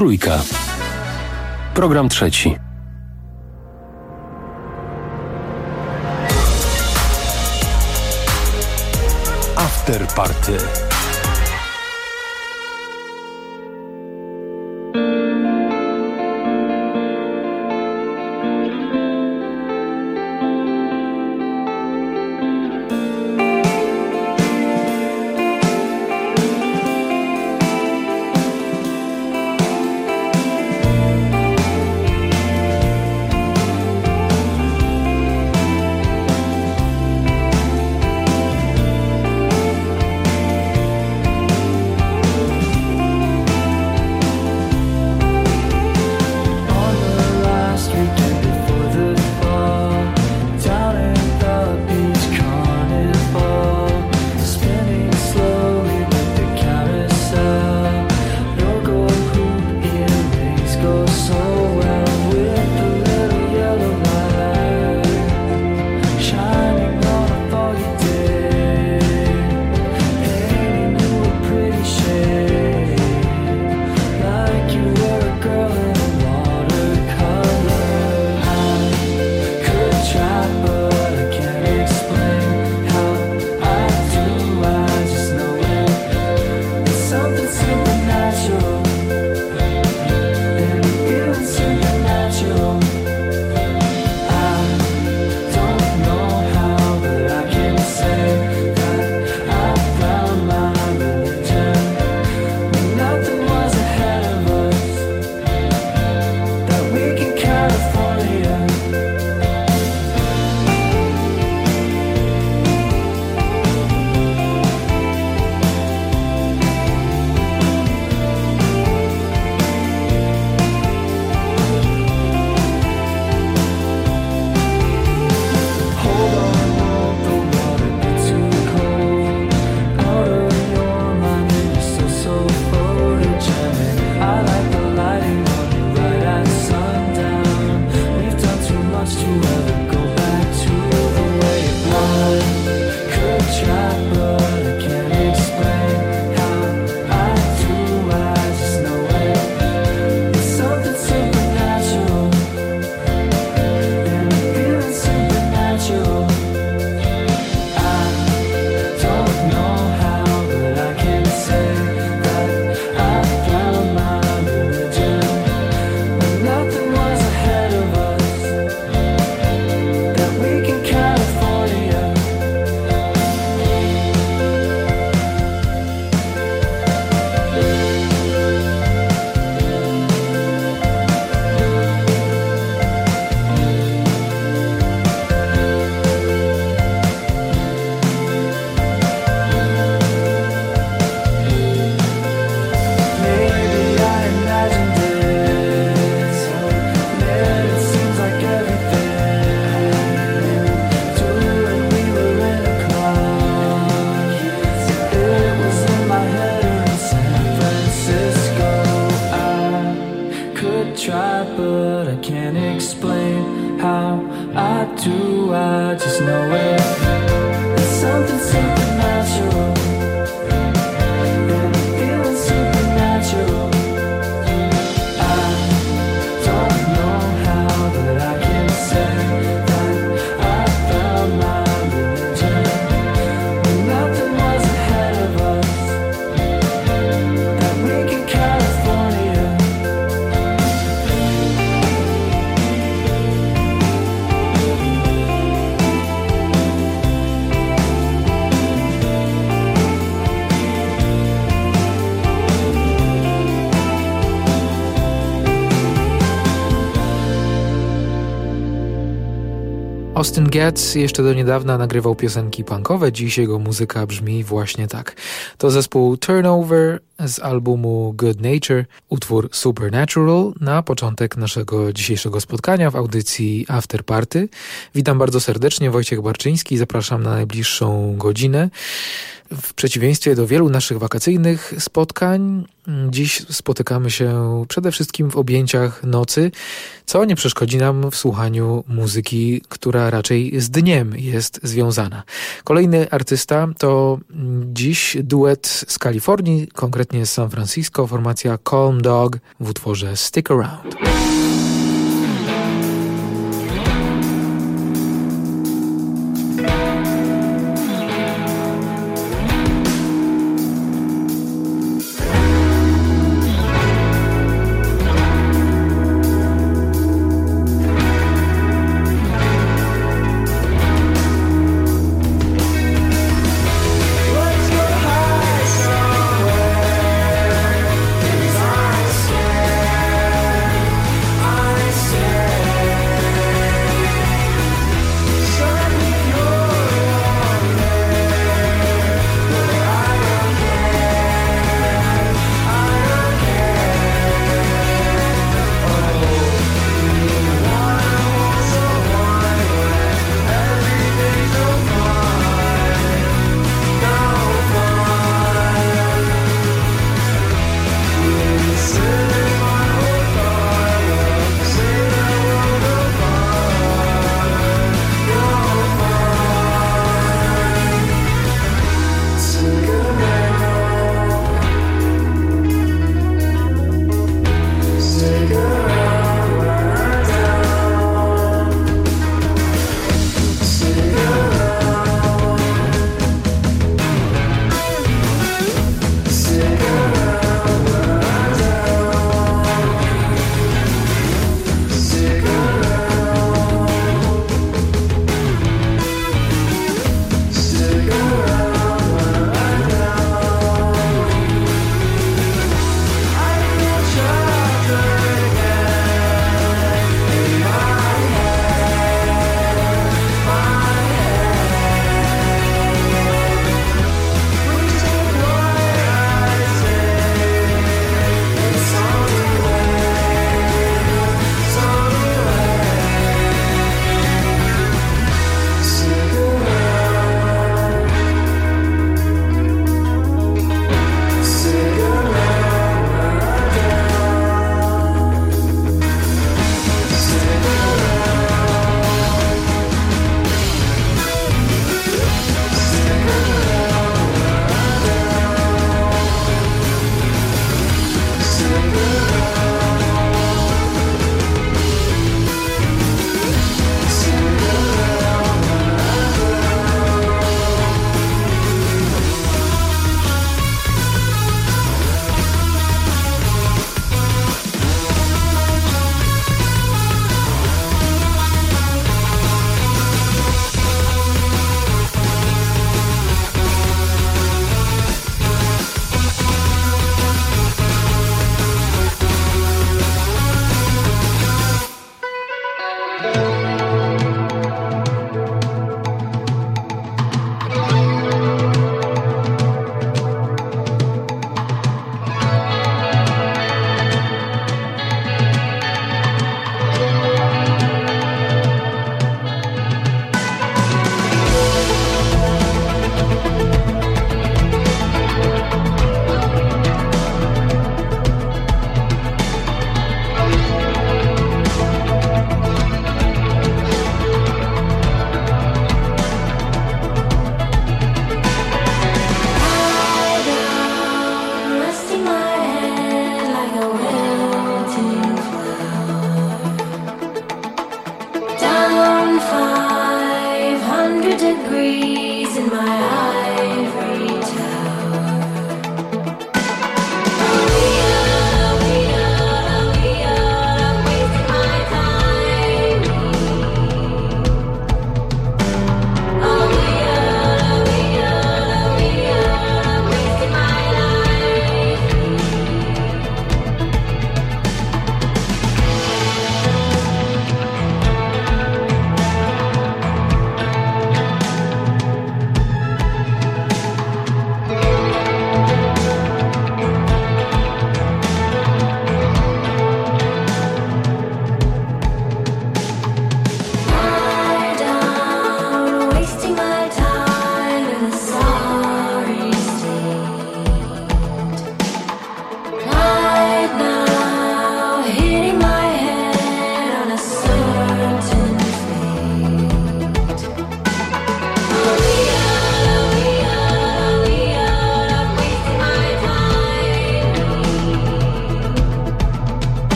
Trójka. Program trzeci. After Party. Austin Getz jeszcze do niedawna nagrywał piosenki punkowe, dziś jego muzyka brzmi właśnie tak. To zespół Turnover z albumu Good Nature, utwór Supernatural na początek naszego dzisiejszego spotkania w audycji After Party. Witam bardzo serdecznie, Wojciech Barczyński, zapraszam na najbliższą godzinę. W przeciwieństwie do wielu naszych wakacyjnych spotkań, dziś spotykamy się przede wszystkim w objęciach nocy, co nie przeszkodzi nam w słuchaniu muzyki, która raczej z dniem jest związana. Kolejny artysta to dziś duet z Kalifornii, konkretnie z San Francisco, formacja Calm Dog w utworze Stick Around.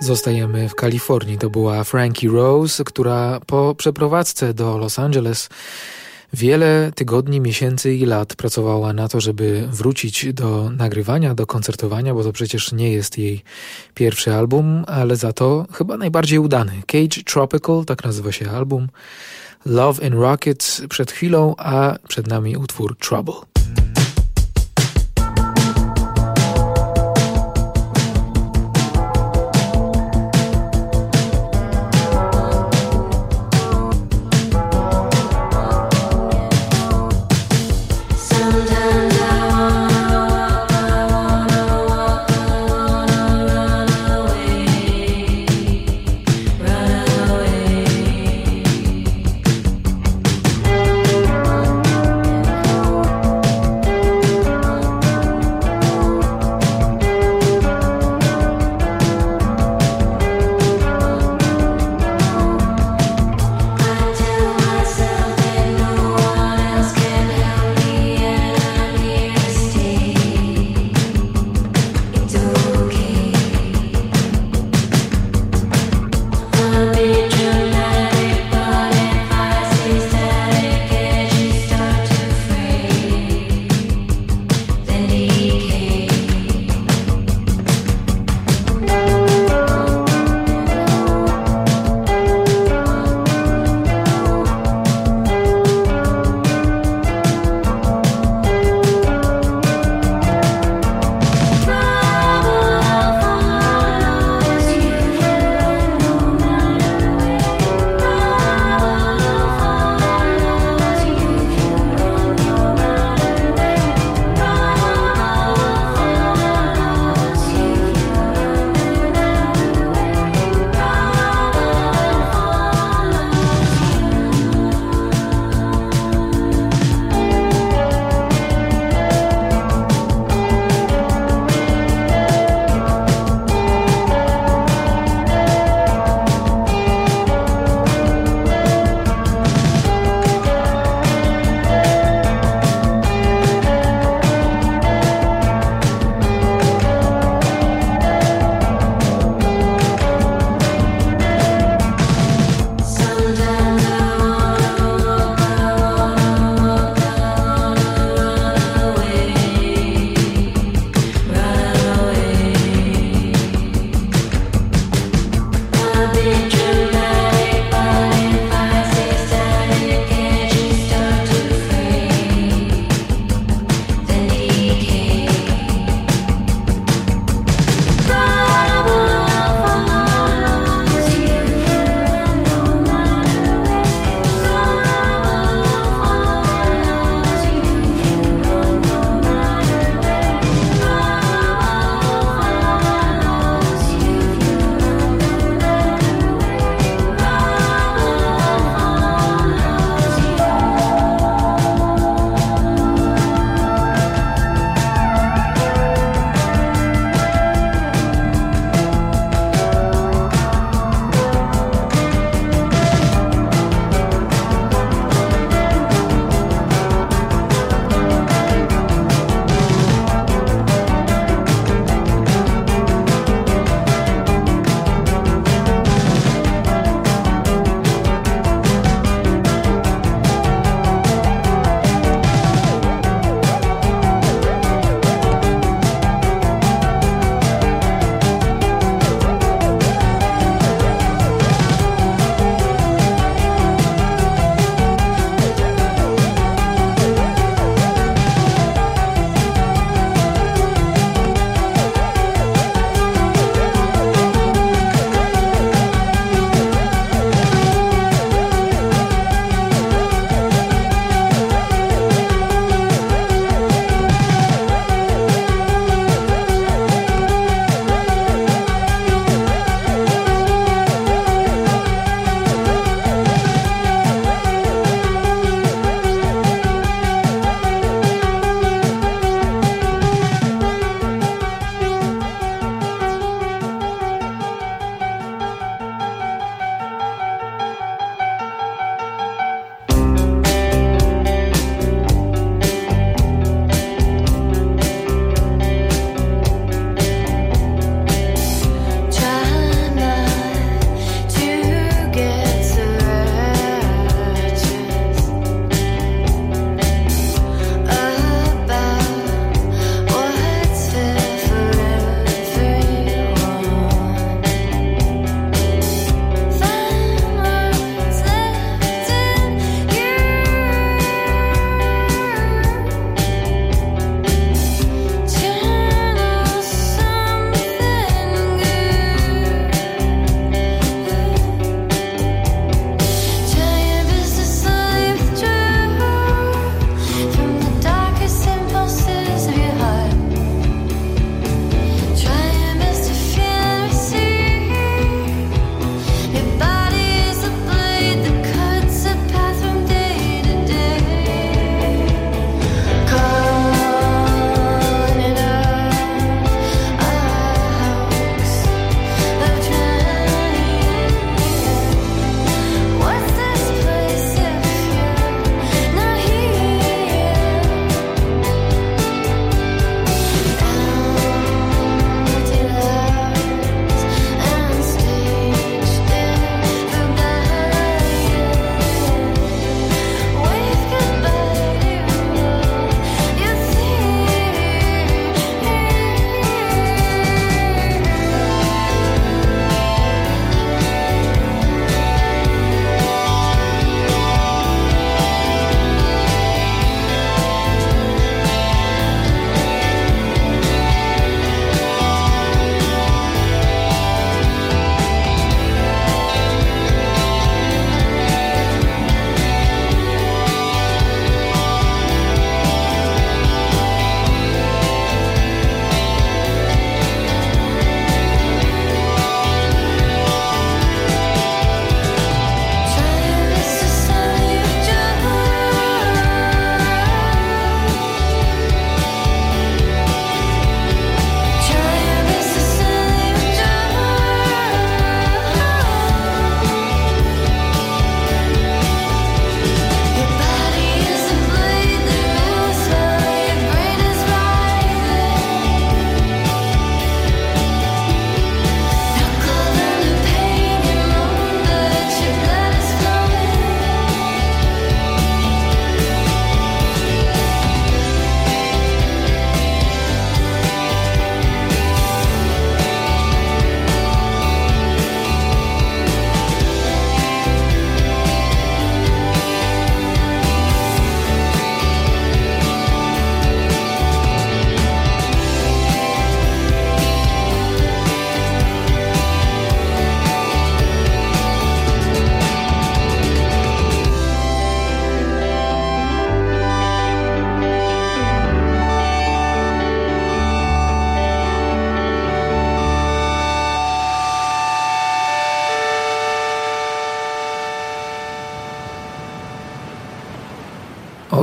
Zostajemy w Kalifornii. To była Frankie Rose, która po przeprowadzce do Los Angeles wiele tygodni, miesięcy i lat pracowała na to, żeby wrócić do nagrywania, do koncertowania, bo to przecież nie jest jej pierwszy album, ale za to chyba najbardziej udany. Cage Tropical, tak nazywa się album. Love in Rockets przed chwilą, a przed nami utwór Trouble.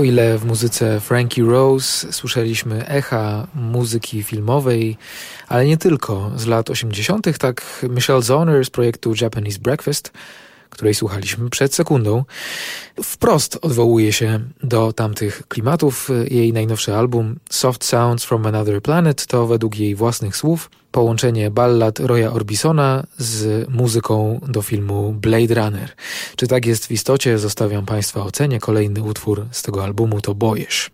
O ile w muzyce Frankie Rose słyszeliśmy echa muzyki filmowej, ale nie tylko, z lat 80., tak Michelle Zauner z projektu Japanese Breakfast, której słuchaliśmy przed sekundą, wprost odwołuje się do tamtych klimatów. Jej najnowszy album Soft Sounds from Another Planet to według jej własnych słów połączenie ballad Roya Orbisona z muzyką do filmu Blade Runner. Czy tak jest w istocie? Zostawiam Państwa ocenie. Kolejny utwór z tego albumu to Boyish.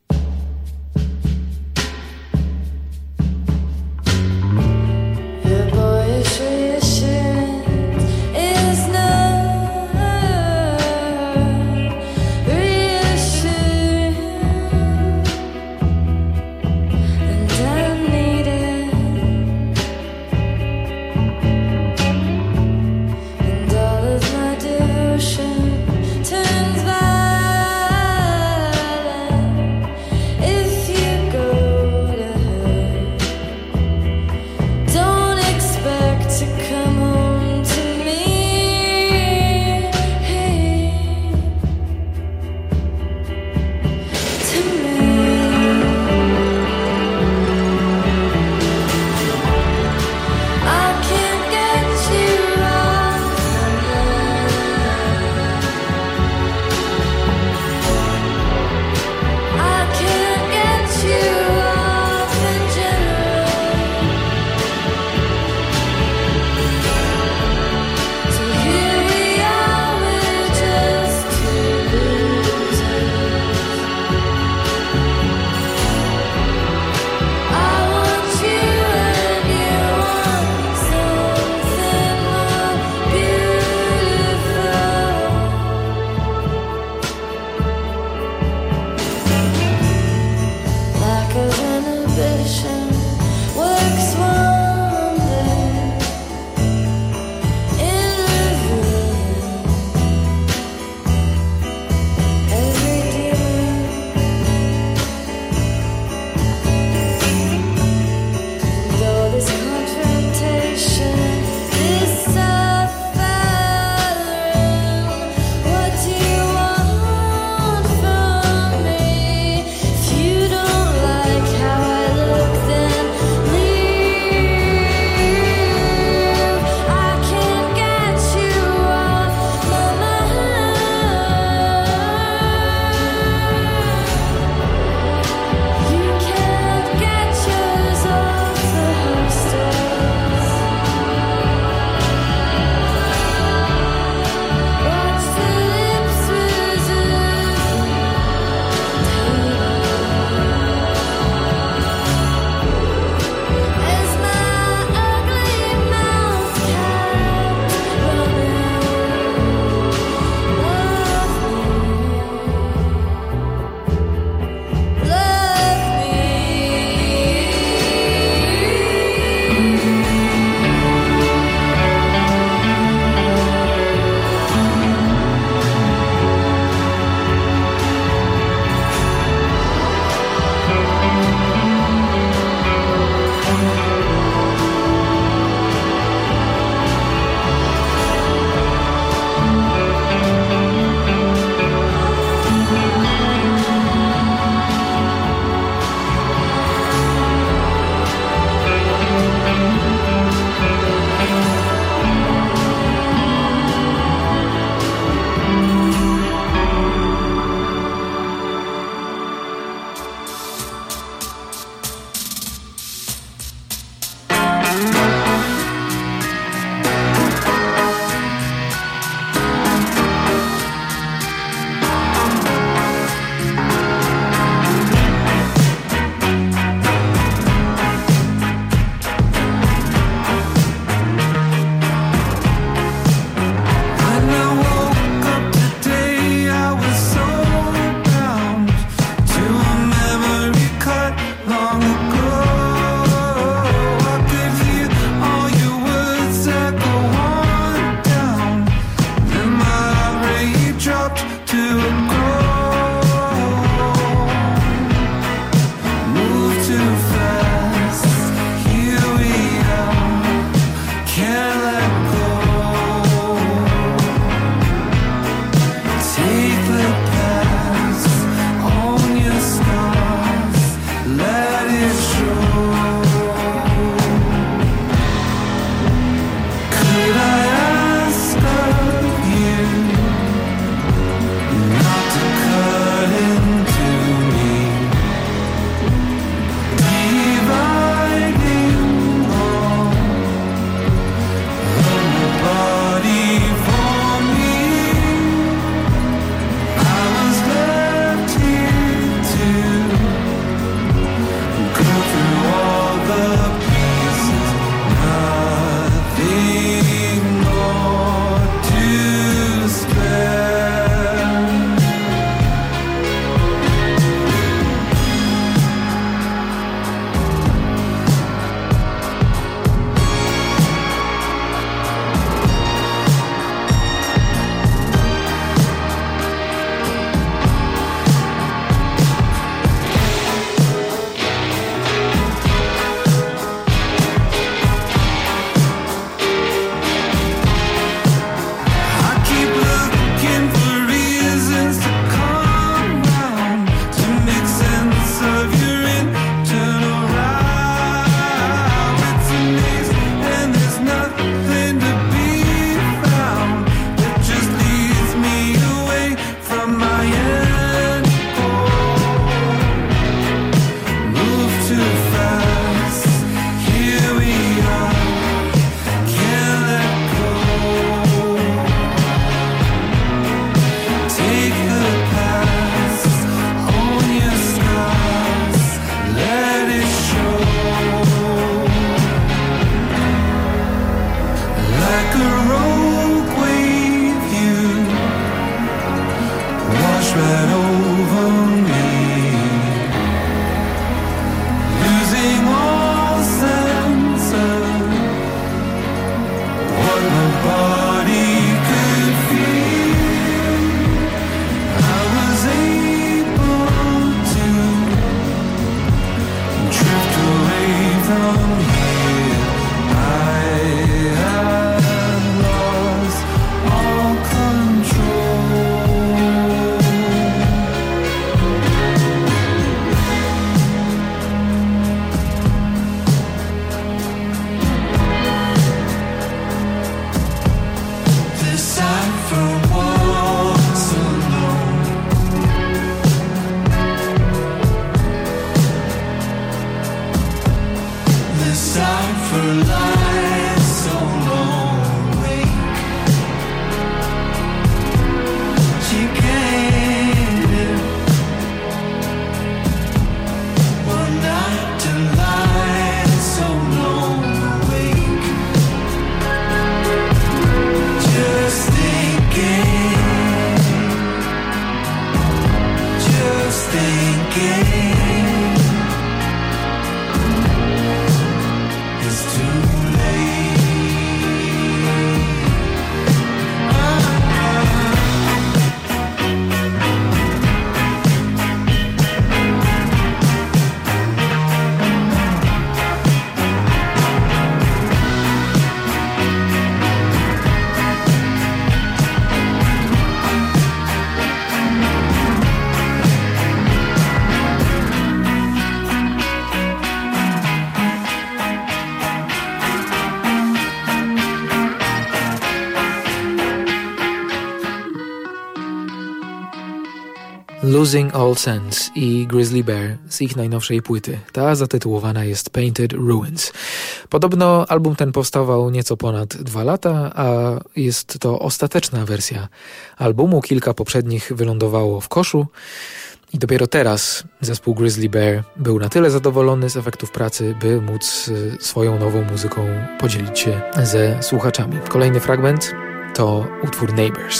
Losing All Sense i Grizzly Bear z ich najnowszej płyty. Ta zatytułowana jest Painted Ruins. Podobno album ten powstawał nieco ponad 2 lata, a jest to ostateczna wersja albumu. Kilka poprzednich wylądowało w koszu i dopiero teraz zespół Grizzly Bear był na tyle zadowolony z efektów pracy, by móc swoją nową muzyką podzielić się ze słuchaczami. Kolejny fragment to utwór Neighbors.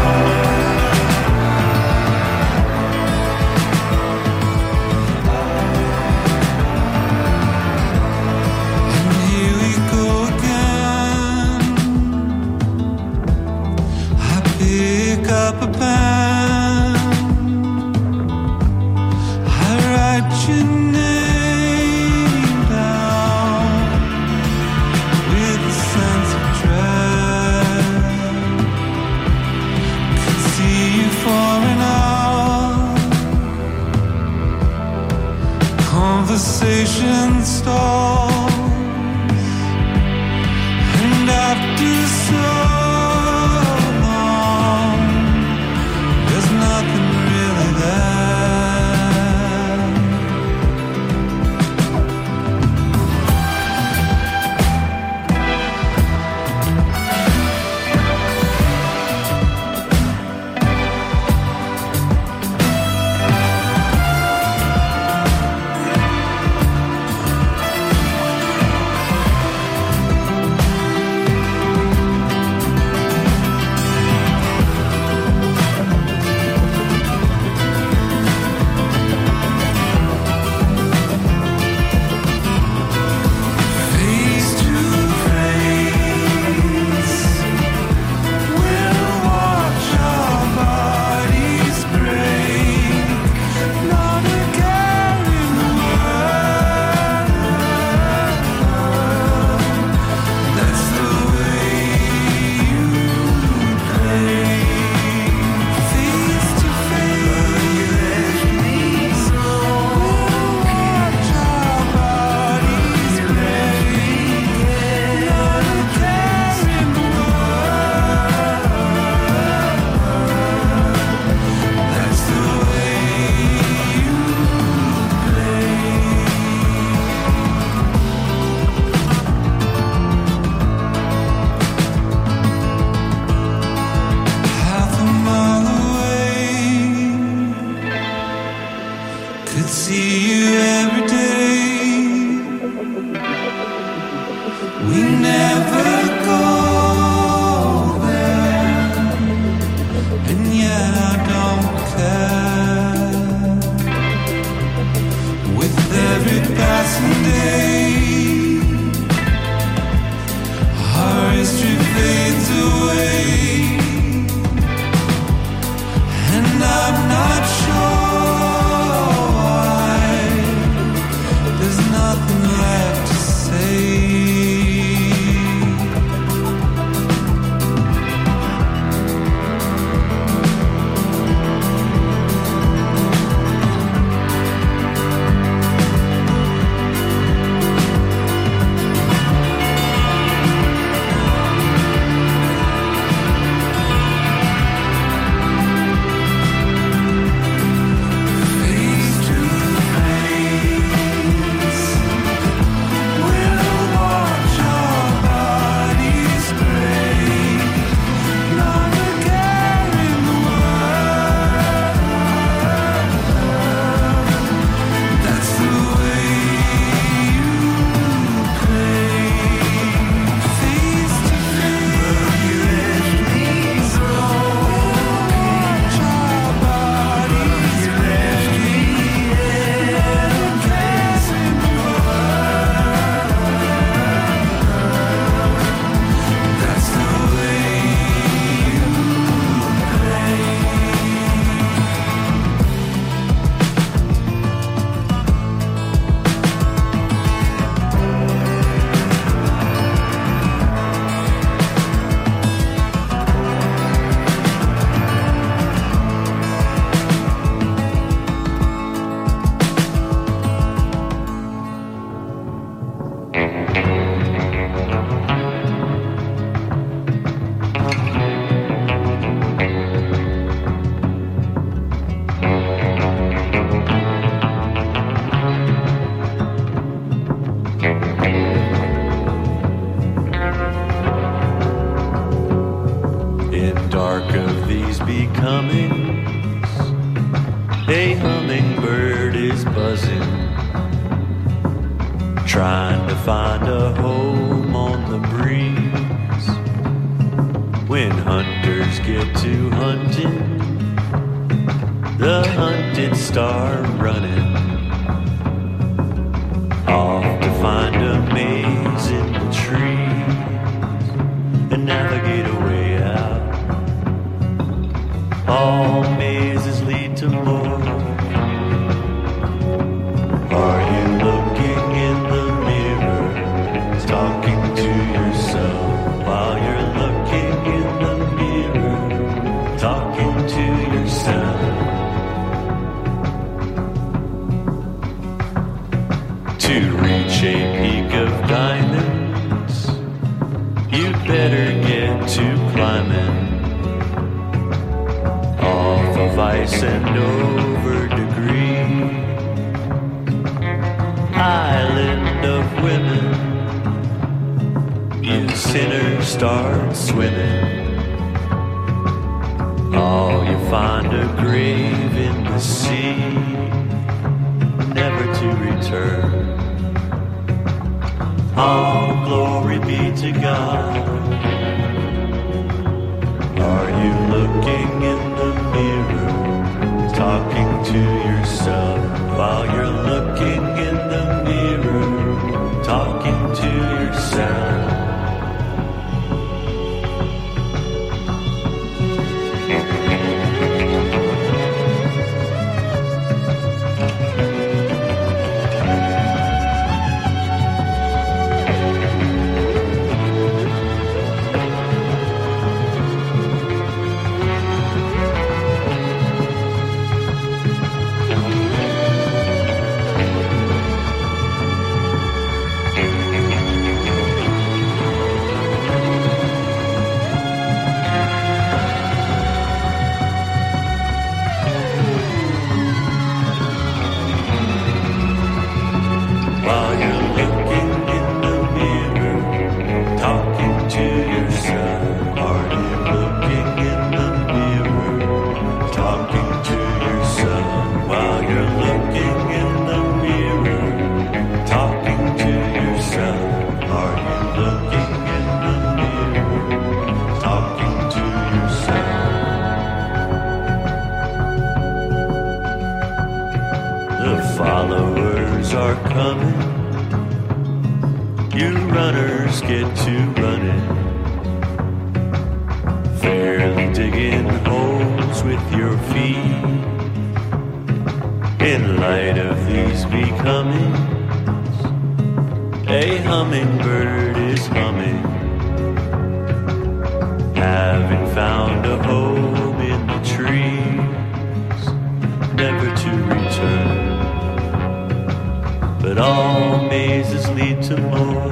Up a pen, I write your name down with a sense of dread. Could see you for an hour, conversation stalls, and after so dark of these becomings, a hummingbird is buzzing, trying to find a home on the breeze. When hunters get to hunting, the hunted start running off to find a maze in the trees and navigate a way out. All mazes lead to more. Are you looking in the mirror, talking to yourself while you're looking in the mirror, talking to yourself? To reach a peak of diamonds, you'd better get to climbing off of ice and over degrees. Island of women, you sinners start swimming. Oh, you find a grave in the sea, never to return. All glory be to God. Are you looking in the mirror, talking to yourself while you're looking in the mirror, talking to yourself? Followers are coming, you runners get to running, fairly digging holes with your feet. In light of these becomings, a hummingbird is humming, having found a home in the trees, never to return. But all mazes lead to more.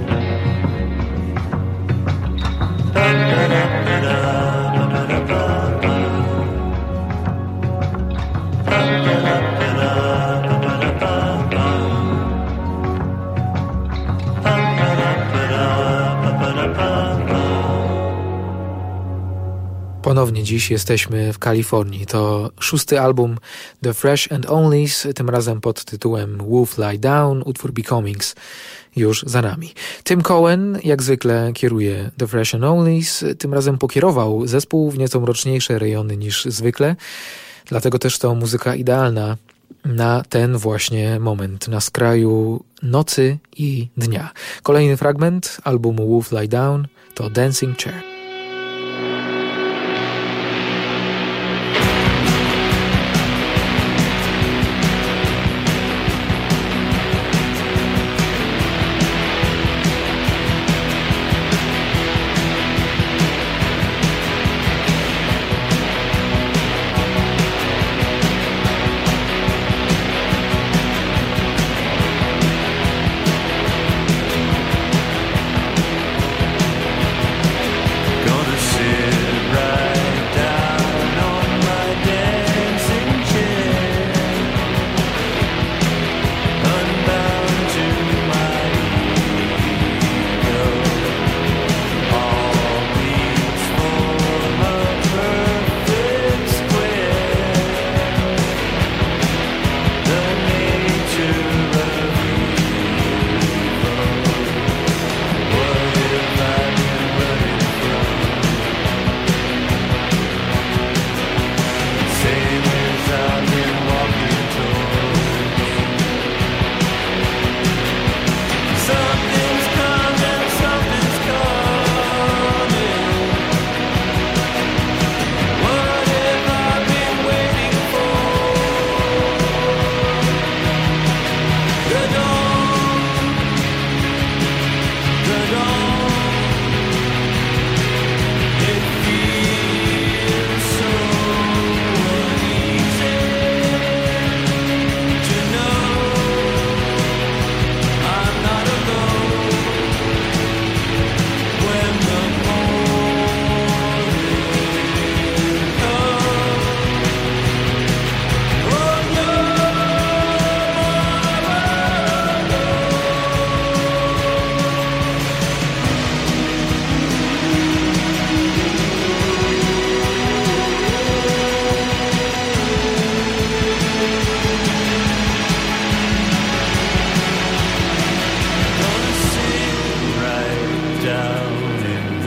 Ponownie dziś jesteśmy w Kalifornii. To 6. album The Fresh and Onlys, tym razem pod tytułem Wolf Lie Down, utwór Becomings już za nami. Tim Cohen jak zwykle kieruje The Fresh and Onlys, tym razem pokierował zespół w nieco mroczniejsze rejony niż zwykle, dlatego też to muzyka idealna na ten właśnie moment, na skraju nocy i dnia. Kolejny fragment albumu Wolf Lie Down to Dancing Chair.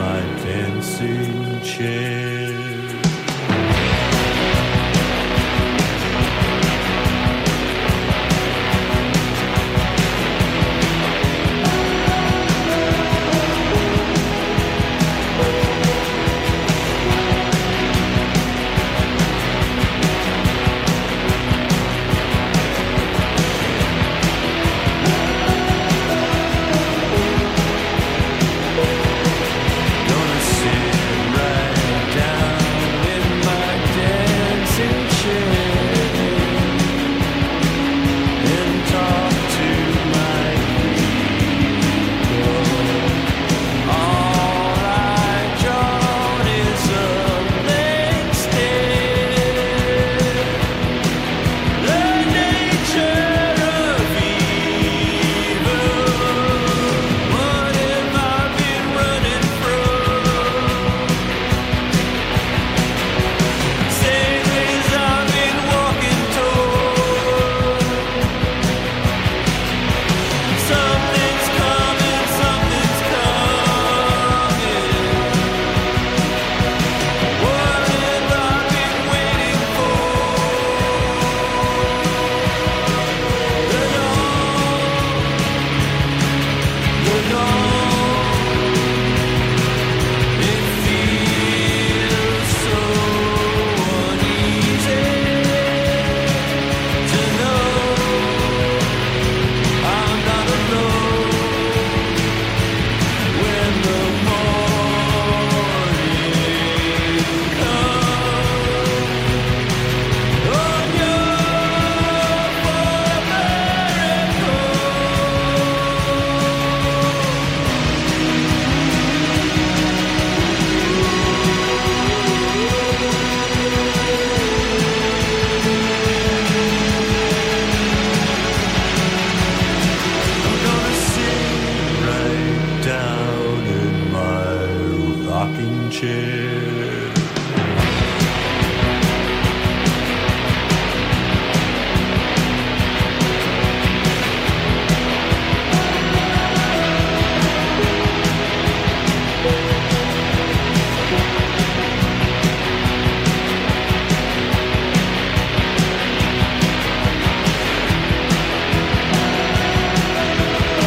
my dancing chair.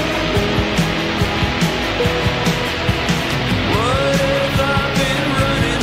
What have I been running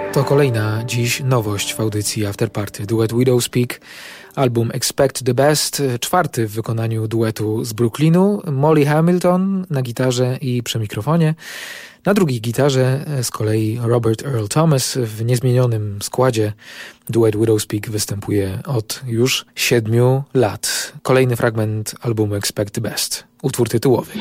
To kolejna dziś nowość w audycji Afterparty. Duet Widowspeak, album Expect the Best, czwarty w wykonaniu duetu z Brooklynu, Molly Hamilton na gitarze i przy mikrofonie. Na drugiej gitarze z kolei Robert Earl Thomas w niezmienionym składzie. Duet Widowspeak występuje od już 7 lat. Kolejny fragment albumu Expect the Best, utwór tytułowy.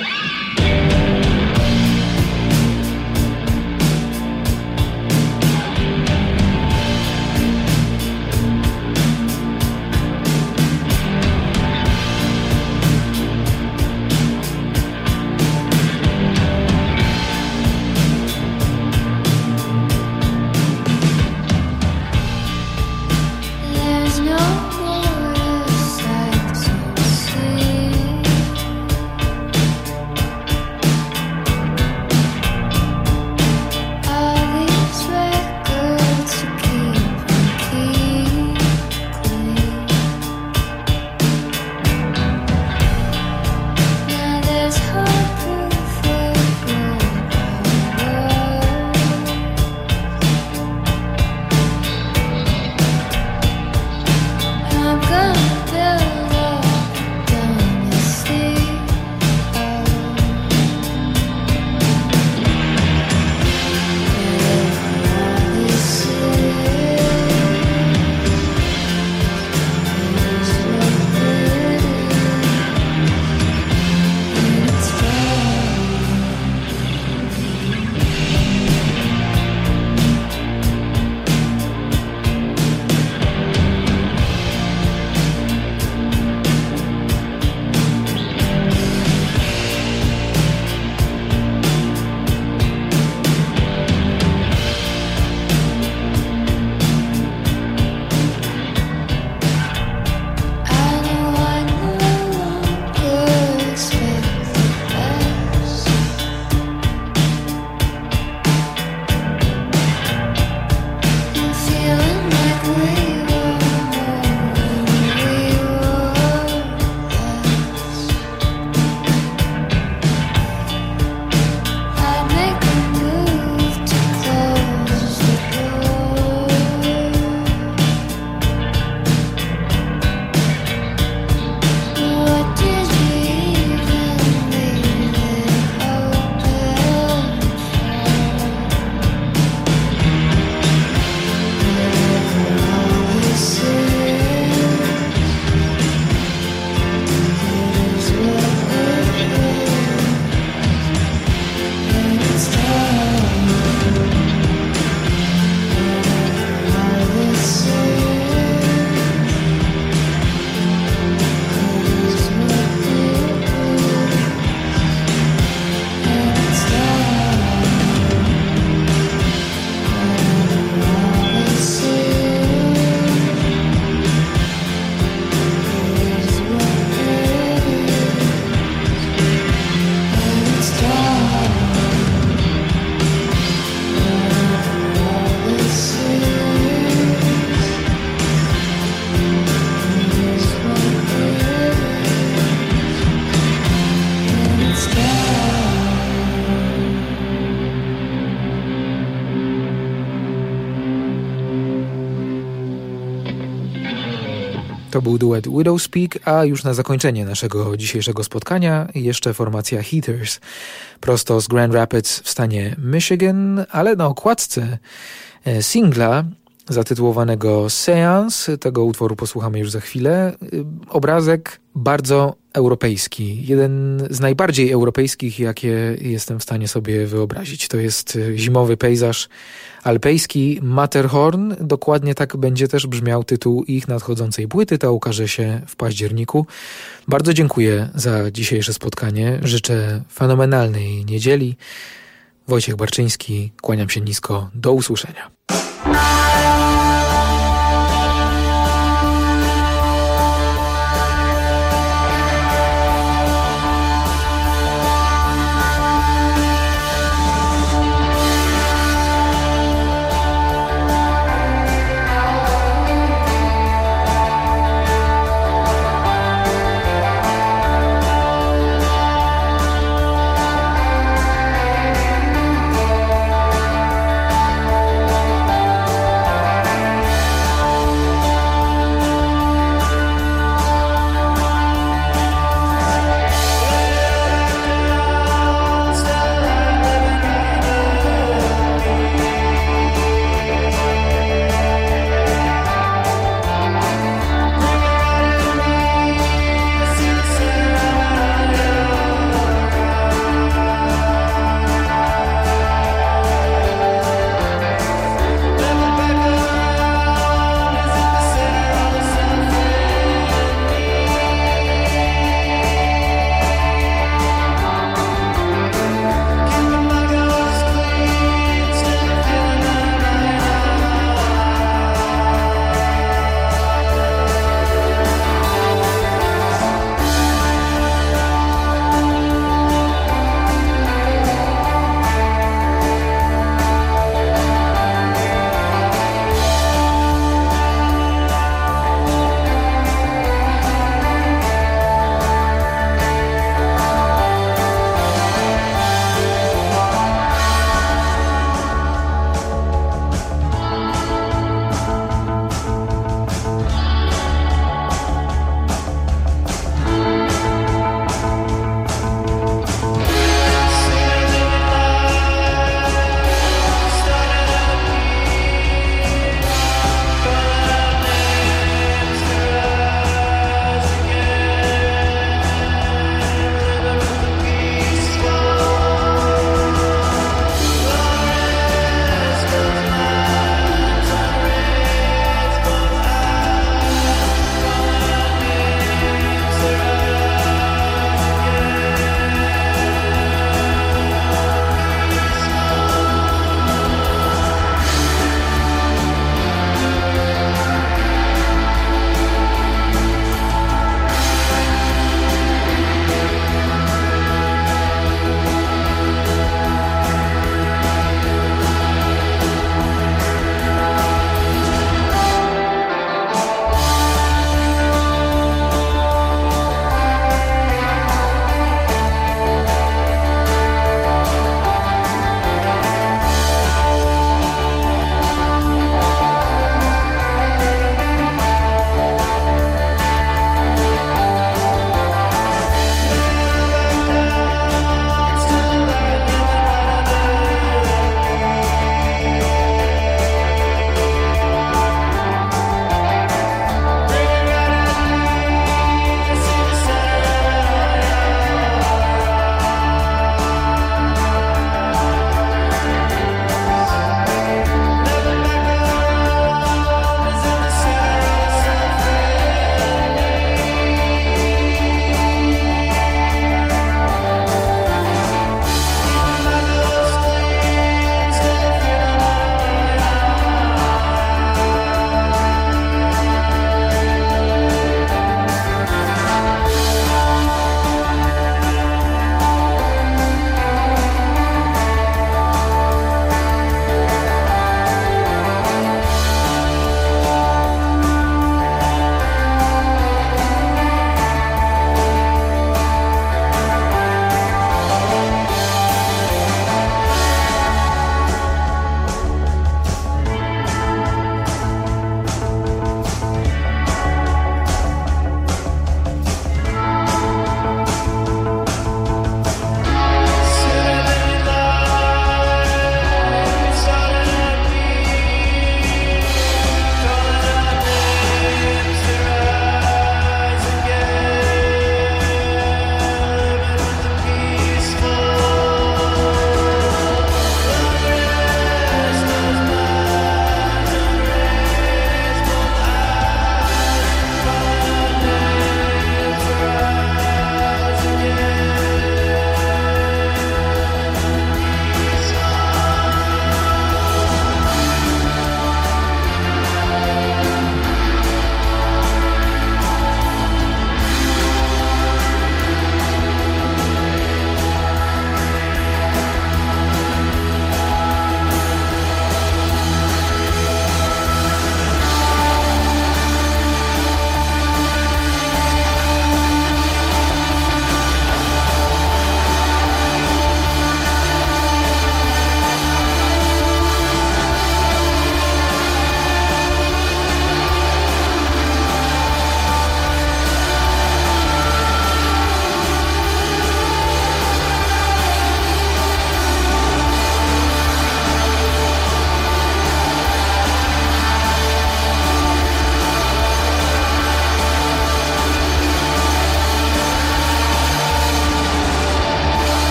To był duet Widowspeak, a już na zakończenie naszego dzisiejszego spotkania jeszcze formacja Heathers, prosto z Grand Rapids w stanie Michigan, ale na okładce singla zatytułowanego Seance, tego utworu posłuchamy już za chwilę, obrazek bardzo europejski, jeden z najbardziej europejskich, jakie jestem w stanie sobie wyobrazić. To jest zimowy pejzaż alpejski, Matterhorn, dokładnie tak będzie też brzmiał tytuł ich nadchodzącej płyty, ta ukaże się w październiku. Bardzo dziękuję za dzisiejsze spotkanie, życzę fenomenalnej niedzieli. Wojciech Barczyński, kłaniam się nisko, do usłyszenia.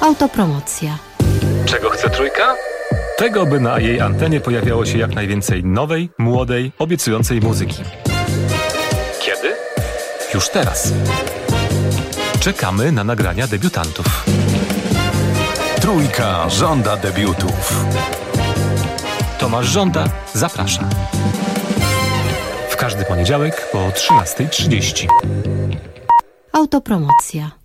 Autopromocja. Czego chce Trójka? Tego, by na jej antenie pojawiało się jak najwięcej nowej, młodej, obiecującej muzyki. Kiedy? Już teraz. Czekamy na nagrania debiutantów. Trójka żąda debiutów. Tomasz Żąda zaprasza. W każdy poniedziałek po 13:30. Autopromocja.